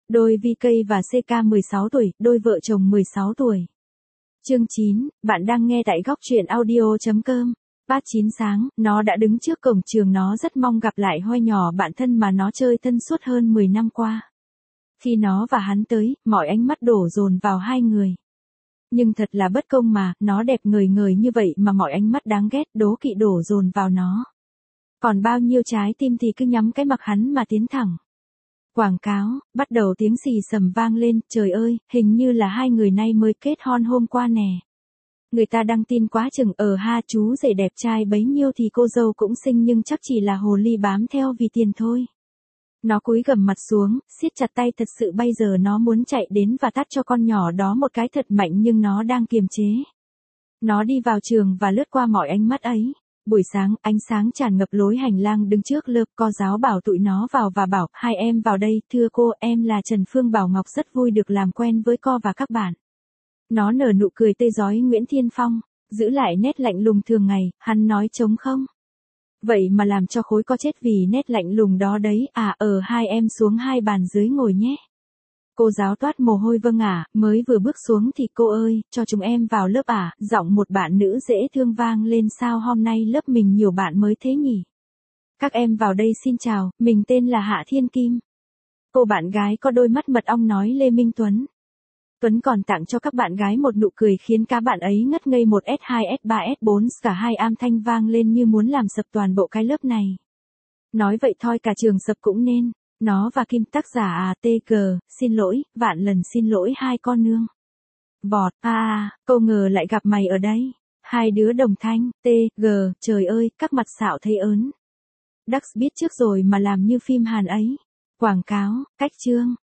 Đôi VK và CK 16 tuổi, đôi vợ chồng 16 tuổi. Chương 9, bạn đang nghe tại góc truyện audio.com. Phát 9 sáng, nó đã đứng trước cổng trường, nó rất mong gặp lại Hoi nhỏ bạn thân mà nó chơi thân suốt hơn 10 năm qua. Khi nó và hắn tới, mọi ánh mắt đổ dồn vào hai người. Nhưng thật là bất công mà, nó đẹp ngời ngời như vậy mà mọi ánh mắt đáng ghét đố kỵ đổ dồn vào nó. Còn bao nhiêu trái tim thì cứ nhắm cái mặt hắn mà tiến thẳng. Quảng cáo, bắt đầu tiếng xì xầm vang lên, trời ơi, hình như là hai người nay mới kết hôn hôm qua nè. Người ta đăng tin quá chừng, ha, chú rể đẹp trai bấy nhiêu thì cô dâu cũng xinh nhưng chắc chỉ là hồ ly bám theo vì tiền thôi. Nó cúi gằm mặt xuống, siết chặt tay, thật sự bây giờ nó muốn chạy đến và tát cho con nhỏ đó một cái thật mạnh nhưng nó đang kiềm chế. Nó đi vào trường và lướt qua mọi ánh mắt ấy. Buổi sáng, ánh sáng tràn ngập lối hành lang đứng trước lớp, cô giáo bảo tụi nó vào và bảo, hai em vào đây, thưa cô, em là Trần Phương Bảo Ngọc, rất vui được làm quen với cô và các bạn. Nó nở nụ cười tươi rói. Nguyễn Thiên Phong, giữ lại nét lạnh lùng thường ngày, hắn nói trống không. Vậy mà làm cho khối co chết vì nét lạnh lùng đó đấy, hai em xuống hai bàn dưới ngồi nhé. Cô giáo toát mồ hôi. Vâng ạ, mới vừa bước xuống thì cô ơi, cho chúng em vào lớp à, giọng một bạn nữ dễ thương vang lên. Sao hôm nay lớp mình nhiều bạn mới thế nhỉ? Các em vào đây, xin chào, mình tên là Hạ Thiên Kim. Cô bạn gái có đôi mắt mật ong nói Lê Minh Tuấn. Tuấn còn tặng cho các bạn gái một nụ cười khiến các bạn ấy ngất ngây. 1S2, S3, S4, cả hai âm thanh vang lên như muốn làm sập toàn bộ cái lớp này. Nói vậy thôi cả trường sập cũng nên. Nó và Kim, tác giả TG, xin lỗi, vạn lần xin lỗi hai con nương. Vọt, câu ngờ lại gặp mày ở đây. Hai đứa đồng thanh, TG, trời ơi, các mặt xạo thấy ớn. Đắc biết trước rồi mà làm như phim Hàn ấy. Quảng cáo, cách chương,